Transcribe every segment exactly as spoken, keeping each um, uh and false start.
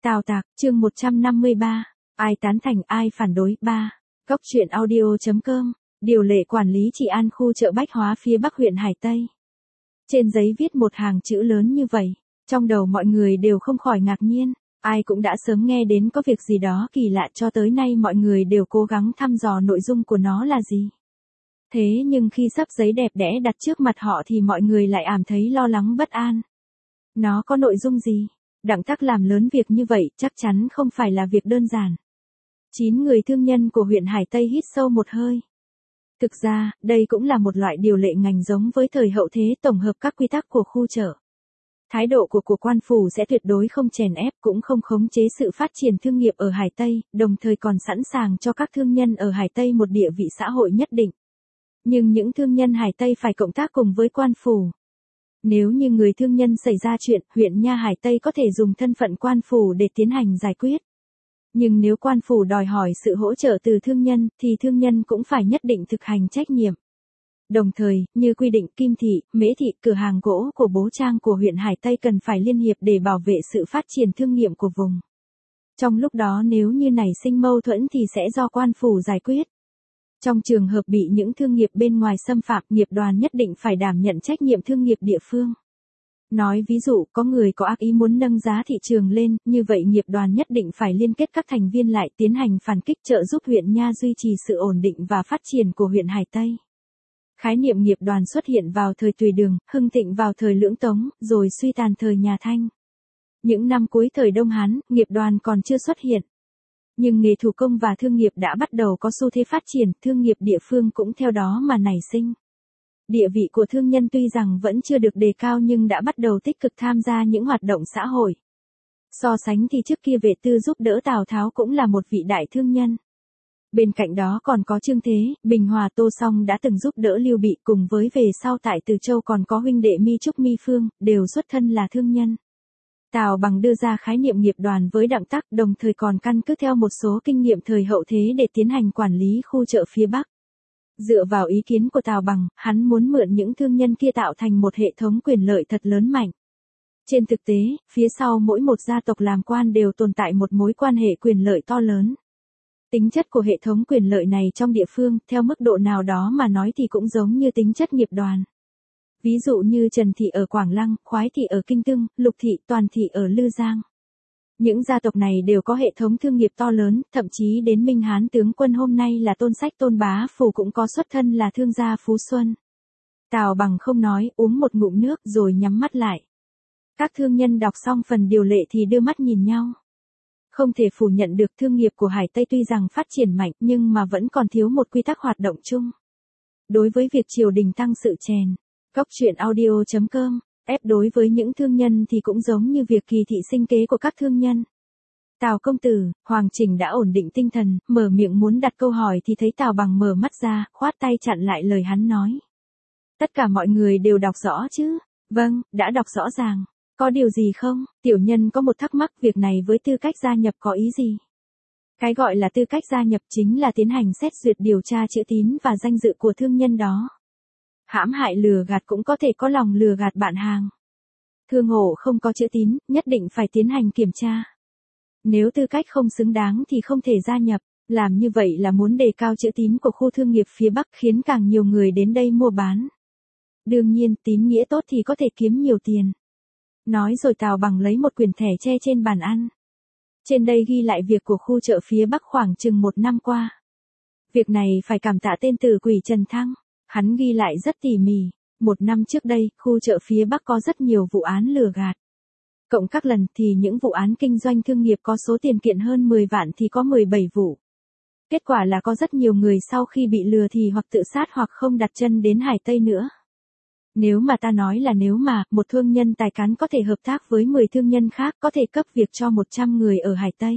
Tào Tạc, chương một trăm năm mươi ba. Ai tán thành ai phản đối. ba. Góc truyện audio.com. Điều lệ quản lý trị an khu chợ bách hóa phía Bắc huyện Hải Tây. Trên giấy viết một hàng chữ lớn như vậy, trong đầu mọi người đều không khỏi ngạc nhiên, ai cũng đã sớm nghe đến có việc gì đó kỳ lạ, cho tới nay mọi người đều cố gắng thăm dò nội dung của nó là gì. Thế nhưng khi sắp giấy đẹp đẽ đặt trước mặt họ thì mọi người lại ảm thấy lo lắng bất an. Nó có nội dung gì? Đặng Tắc làm lớn việc như vậy chắc chắn không phải là việc đơn giản. Chín người thương nhân của huyện Hải Tây hít sâu một hơi. Thực ra, đây cũng là một loại điều lệ ngành giống với thời hậu thế, tổng hợp các quy tắc của khu chợ. Thái độ của của quan phủ sẽ tuyệt đối không chèn ép, cũng không khống chế sự phát triển thương nghiệp ở Hải Tây, đồng thời còn sẵn sàng cho các thương nhân ở Hải Tây một địa vị xã hội nhất định. Nhưng những thương nhân Hải Tây phải cộng tác cùng với quan phủ. Nếu như người thương nhân xảy ra chuyện, huyện nha Hải Tây có thể dùng thân phận quan phủ để tiến hành giải quyết. Nhưng nếu quan phủ đòi hỏi sự hỗ trợ từ thương nhân, thì thương nhân cũng phải nhất định thực hành trách nhiệm. Đồng thời, như quy định Kim Thị, Mễ Thị, cửa hàng gỗ của bố Trang của huyện Hải Tây cần phải liên hiệp để bảo vệ sự phát triển thương nghiệp của vùng. Trong lúc đó nếu như nảy sinh mâu thuẫn thì sẽ do quan phủ giải quyết. Trong trường hợp bị những thương nghiệp bên ngoài xâm phạm, nghiệp đoàn nhất định phải đảm nhận trách nhiệm thương nghiệp địa phương. Nói ví dụ, có người có ác ý muốn nâng giá thị trường lên, như vậy nghiệp đoàn nhất định phải liên kết các thành viên lại tiến hành phản kích, trợ giúp huyện nha duy trì sự ổn định và phát triển của huyện Hải Tây. Khái niệm nghiệp đoàn xuất hiện vào thời Tùy Đường, hưng thịnh vào thời Lưỡng Tống, rồi suy tàn thời nhà Thanh. Những năm cuối thời Đông Hán, nghiệp đoàn còn chưa xuất hiện. Nhưng nghề thủ công và thương nghiệp đã bắt đầu có xu thế phát triển, thương nghiệp địa phương cũng theo đó mà nảy sinh. Địa vị của thương nhân tuy rằng vẫn chưa được đề cao nhưng đã bắt đầu tích cực tham gia những hoạt động xã hội. So sánh thì trước kia Vệ Tư giúp đỡ Tào Tháo cũng là một vị đại thương nhân. Bên cạnh đó còn có Trương Thế, Bình Hòa, Tô Song đã từng giúp đỡ Lưu Bị, cùng với về sau tại Từ Châu còn có huynh đệ Mi Trúc, Mi Phương, đều xuất thân là thương nhân. Tào Bằng đưa ra khái niệm nghiệp đoàn với Đặng Tắc, đồng thời còn căn cứ theo một số kinh nghiệm thời hậu thế để tiến hành quản lý khu chợ phía Bắc. Dựa vào ý kiến của Tào Bằng, hắn muốn mượn những thương nhân kia tạo thành một hệ thống quyền lợi thật lớn mạnh. Trên thực tế, phía sau mỗi một gia tộc làm quan đều tồn tại một mối quan hệ quyền lợi to lớn. Tính chất của hệ thống quyền lợi này trong địa phương, theo mức độ nào đó mà nói thì cũng giống như tính chất nghiệp đoàn. Ví dụ như Trần Thị ở Quảng Lăng, Khoái Thị ở Kinh Tưng, Lục Thị, Toàn Thị ở Lư Giang. Những gia tộc này đều có hệ thống thương nghiệp to lớn, thậm chí đến Minh Hán tướng quân hôm nay là Tôn Sách Tôn Bá Phủ cũng có xuất thân là thương gia Phú Xuân. Tào Bằng không nói, uống một ngụm nước rồi nhắm mắt lại. Các thương nhân đọc xong phần điều lệ thì đưa mắt nhìn nhau. Không thể phủ nhận được thương nghiệp của Hải Tây tuy rằng phát triển mạnh nhưng mà vẫn còn thiếu một quy tắc hoạt động chung. Đối với việc triều đình tăng sự chèn, góc truyện audio.com, ép đối với những thương nhân thì cũng giống như việc kỳ thị sinh kế của các thương nhân. Tào công tử, Hoàng Trình đã ổn định tinh thần, mở miệng muốn đặt câu hỏi thì thấy Tào Bằng mở mắt ra, khoát tay chặn lại lời hắn nói. Tất cả mọi người đều đọc rõ chứ? Vâng, đã đọc rõ ràng. Có điều gì không? Tiểu nhân có một thắc mắc, việc này với tư cách gia nhập có ý gì? Cái gọi là tư cách gia nhập chính là tiến hành xét duyệt điều tra chữ tín và danh dự của thương nhân đó. Hãm hại lừa gạt cũng có thể có lòng lừa gạt bạn hàng. Thương hộ không có chữ tín, nhất định phải tiến hành kiểm tra. Nếu tư cách không xứng đáng thì không thể gia nhập. Làm như vậy là muốn đề cao chữ tín của khu thương nghiệp phía Bắc, khiến càng nhiều người đến đây mua bán. Đương nhiên, tín nghĩa tốt thì có thể kiếm nhiều tiền. Nói rồi Tào Bằng lấy một quyển thẻ tre trên bàn ăn. Trên đây ghi lại việc của khu chợ phía Bắc khoảng chừng một năm qua. Việc này phải cảm tạ tên tử quỷ Trần Thăng. Hắn ghi lại rất tỉ mỉ. Một năm trước đây, khu chợ phía Bắc có rất nhiều vụ án lừa gạt. Cộng các lần thì những vụ án kinh doanh thương nghiệp có số tiền kiện hơn mười vạn thì có mười bảy vụ. Kết quả là có rất nhiều người sau khi bị lừa thì hoặc tự sát hoặc không đặt chân đến Hải Tây nữa. Nếu mà ta nói là nếu mà, một thương nhân tài cán có thể hợp tác với mười thương nhân khác, có thể cấp việc cho một trăm người ở Hải Tây.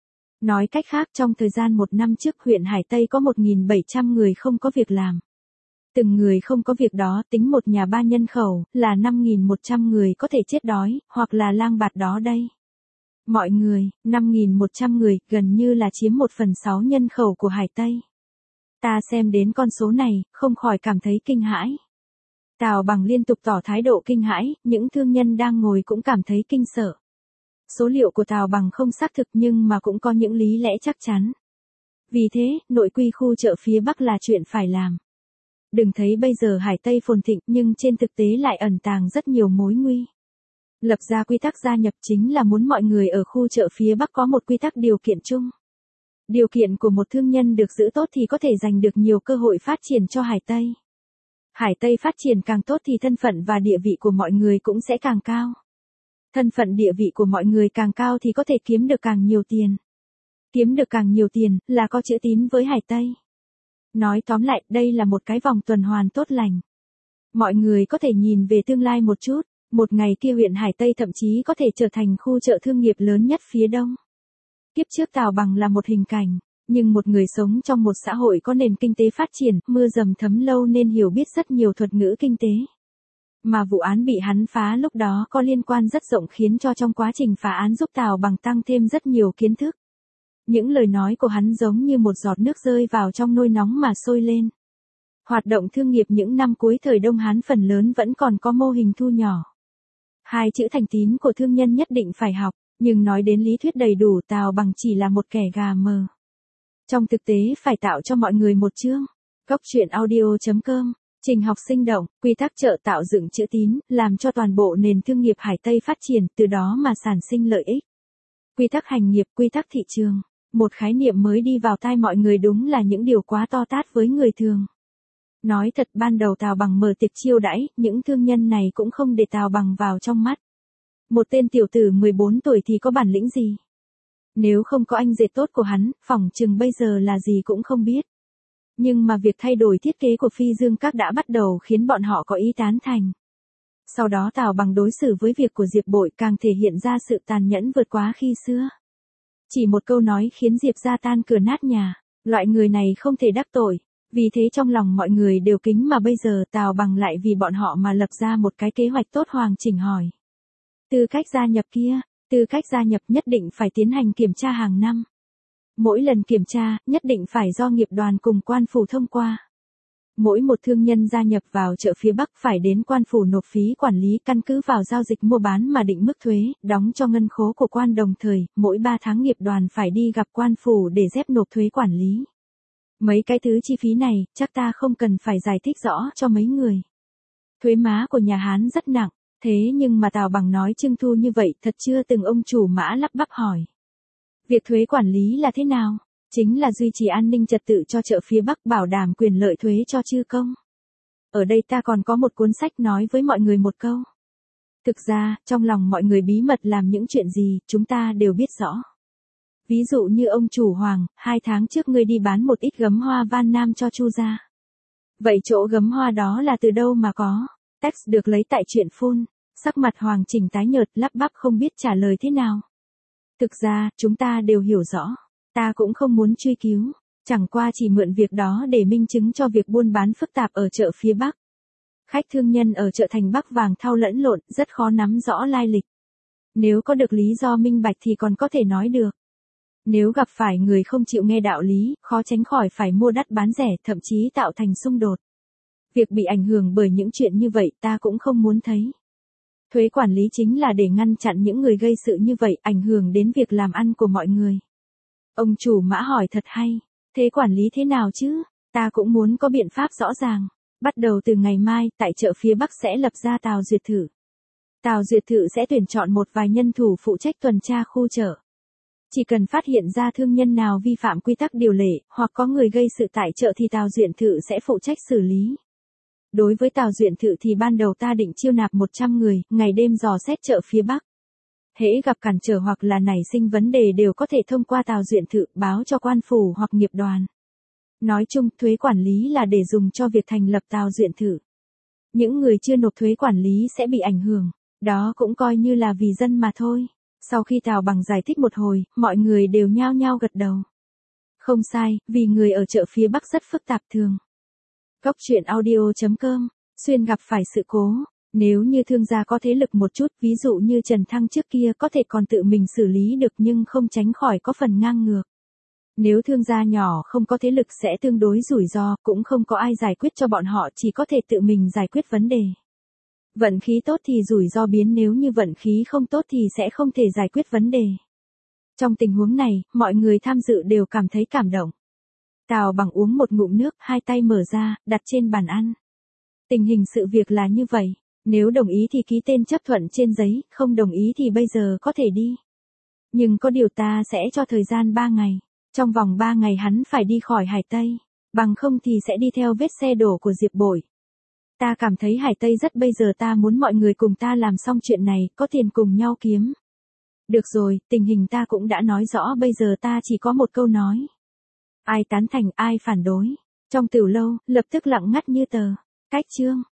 Nói cách khác, trong thời gian một năm trước huyện Hải Tây có một nghìn bảy trăm người không có việc làm. Từng người không có việc đó tính một nhà ba nhân khẩu, là năm nghìn một trăm người có thể chết đói, hoặc là lang bạt đó đây. Mọi người, năm nghìn một trăm người, gần như là chiếm một phần sáu nhân khẩu của Hải Tây. Ta xem đến con số này, không khỏi cảm thấy kinh hãi. Tào Bằng liên tục tỏ thái độ kinh hãi, những thương nhân đang ngồi cũng cảm thấy kinh sợ. số liệu của Tào Bằng không xác thực nhưng mà cũng có những lý lẽ chắc chắn. Vì thế, nội quy khu chợ phía Bắc là chuyện phải làm. Đừng thấy bây giờ Hải Tây phồn thịnh nhưng trên thực tế lại ẩn tàng rất nhiều mối nguy. Lập ra quy tắc gia nhập chính là muốn mọi người ở khu chợ phía Bắc có một quy tắc điều kiện chung. Điều kiện của một thương nhân được giữ tốt thì có thể giành được nhiều cơ hội phát triển cho Hải Tây. Hải Tây phát triển càng tốt thì thân phận và địa vị của mọi người cũng sẽ càng cao. Thân phận địa vị của mọi người càng cao thì có thể kiếm được càng nhiều tiền. Kiếm được càng nhiều tiền là có chữ tín với Hải Tây. Nói tóm lại, đây là một cái vòng tuần hoàn tốt lành. Mọi người có thể nhìn về tương lai một chút, một ngày kia huyện Hải Tây thậm chí có thể trở thành khu chợ thương nghiệp lớn nhất phía Đông. Kiếp trước Tào Bằng là một hình cảnh, nhưng một người sống trong một xã hội có nền kinh tế phát triển, mưa dầm thấm lâu nên hiểu biết rất nhiều thuật ngữ kinh tế. Mà vụ án bị hắn phá lúc đó có liên quan rất rộng khiến cho trong quá trình phá án giúp Tào Bằng tăng thêm rất nhiều kiến thức. Những lời nói của hắn giống như một giọt nước rơi vào trong nồi nóng mà sôi lên. Hoạt động thương nghiệp những năm cuối thời Đông Hán phần lớn vẫn còn có mô hình thu nhỏ. Hai chữ thành tín của thương nhân nhất định phải học, nhưng nói đến lý thuyết đầy đủ Tào Bằng chỉ là một kẻ gà mờ. Trong thực tế phải tạo cho mọi người một chương. Góc truyện audio chấm com, trình học sinh động, quy tắc chợ tạo dựng chữ tín, làm cho toàn bộ nền thương nghiệp Hải Tây phát triển, từ đó mà sản sinh lợi ích. Quy tắc hành nghiệp, quy tắc thị trường. Một khái niệm mới đi vào tai mọi người đúng là những điều quá to tát với người thường. Nói thật ban đầu Tào Bằng mở tiệc chiêu đãi, những thương nhân này cũng không để Tào Bằng vào trong mắt. Một tên tiểu tử mười bốn tuổi thì có bản lĩnh gì? Nếu không có anh dệt tốt của hắn, phỏng chừng bây giờ là gì cũng không biết. Nhưng mà việc thay đổi thiết kế của Phi Dương Các đã bắt đầu khiến bọn họ có ý tán thành. Sau đó Tào Bằng đối xử với việc của Diệp Bội càng thể hiện ra sự tàn nhẫn vượt quá khi xưa. Chỉ một câu nói khiến Diệp ra tan cửa nát nhà, loại người này không thể đắc tội, vì thế trong lòng mọi người đều kính mà bây giờ Tào Bằng lại vì bọn họ mà lập ra một cái kế hoạch tốt hoàn chỉnh hỏi. Tư cách gia nhập kia, tư cách gia nhập nhất định phải tiến hành kiểm tra hàng năm. Mỗi lần kiểm tra, nhất định phải do nghiệp đoàn cùng quan phủ thông qua. Mỗi một thương nhân gia nhập vào chợ phía Bắc phải đến quan phủ nộp phí quản lý căn cứ vào giao dịch mua bán mà định mức thuế, đóng cho ngân khố của quan đồng thời, mỗi ba tháng nghiệp đoàn phải đi gặp quan phủ để dép nộp thuế quản lý. Mấy cái thứ chi phí này, chắc ta không cần phải giải thích rõ cho mấy người. Thuế má của nhà Hán rất nặng, thế nhưng mà Tào Bằng nói trưng thu như vậy thật chưa từng ông chủ Mã lắp bắp hỏi. Việc thuế quản lý là thế nào? Chính là duy trì an ninh trật tự cho chợ phía Bắc, bảo đảm quyền lợi thuế cho chư công. Ở đây ta còn có một cuốn sách nói với mọi người một câu. Thực ra, trong lòng mọi người bí mật làm những chuyện gì, chúng ta đều biết rõ. Ví dụ như ông chủ Hoàng, hai tháng trước ngươi đi bán một ít gấm hoa Van Nam cho Chu gia. Vậy chỗ gấm hoa đó là từ đâu mà có? Text được lấy tại truyện phun. Sắc mặt Hoàng Trình tái nhợt lắp bắp không biết trả lời thế nào. Thực ra, chúng ta đều hiểu rõ. Ta cũng không muốn truy cứu, chẳng qua chỉ mượn việc đó để minh chứng cho việc buôn bán phức tạp ở chợ phía Bắc. Khách thương nhân ở chợ thành Bắc vàng thau lẫn lộn, rất khó nắm rõ lai lịch. Nếu có được lý do minh bạch thì còn có thể nói được. Nếu gặp phải người không chịu nghe đạo lý, khó tránh khỏi phải mua đắt bán rẻ, thậm chí tạo thành xung đột. Việc bị ảnh hưởng bởi những chuyện như vậy ta cũng không muốn thấy. Thuế quản lý chính là để ngăn chặn những người gây sự như vậy, ảnh hưởng đến việc làm ăn của mọi người. Ông chủ Mã hỏi thật hay, thế quản lý thế nào chứ? Ta cũng muốn có biện pháp rõ ràng. Bắt đầu từ ngày mai, tại chợ phía Bắc sẽ lập ra Tào Duyệt Thử. Tào Duyệt Thử sẽ tuyển chọn một vài nhân thủ phụ trách tuần tra khu chợ. Chỉ cần phát hiện ra thương nhân nào vi phạm quy tắc điều lệ, hoặc có người gây sự tại chợ thì Tào Duyệt Thử sẽ phụ trách xử lý. Đối với Tào Duyệt Thử thì ban đầu ta định chiêu nạp một trăm người, ngày đêm dò xét chợ phía Bắc. Hễ gặp cản trở hoặc là nảy sinh vấn đề đều có thể thông qua Tào Duyệt Thử báo cho quan phủ hoặc nghiệp đoàn. Nói chung, thuế quản lý là để dùng cho việc thành lập Tào Duyệt Thử. Những người chưa nộp thuế quản lý sẽ bị ảnh hưởng, đó cũng coi như là vì dân mà thôi. Sau khi Tào Bằng giải thích một hồi, mọi người đều nhao nhao gật đầu. Không sai, vì người ở chợ phía Bắc rất phức tạp thường. Góc truyện audio chấm com, xuyên gặp phải sự cố. Nếu như thương gia có thế lực một chút, ví dụ như Trần Thăng trước kia có thể còn tự mình xử lý được nhưng không tránh khỏi có phần ngang ngược. Nếu thương gia nhỏ không có thế lực sẽ tương đối rủi ro, cũng không có ai giải quyết cho bọn họ, chỉ có thể tự mình giải quyết vấn đề. Vận khí tốt thì rủi ro biến, nếu như vận khí không tốt thì sẽ không thể giải quyết vấn đề. Trong tình huống này, mọi người tham dự đều cảm thấy cảm động. Tào Bằng uống một ngụm nước, hai tay mở ra, đặt trên bàn ăn. Tình hình sự việc là như vậy, nếu đồng ý thì ký tên chấp thuận trên giấy, không đồng ý thì bây giờ có thể đi. Nhưng có điều ta sẽ cho thời gian ba ngày, trong vòng ba ngày hắn phải đi khỏi Hải Tây, bằng không thì sẽ đi theo vết xe đổ của Diệp Bội. Ta cảm thấy Hải Tây rất, bây giờ ta muốn mọi người cùng ta làm xong chuyện này, có tiền cùng nhau kiếm. Được rồi, tình hình ta cũng đã nói rõ, bây giờ ta chỉ có một câu nói. Ai tán thành, ai phản đối. Trong tiểu lâu, lập tức lặng ngắt như tờ. Cách chương.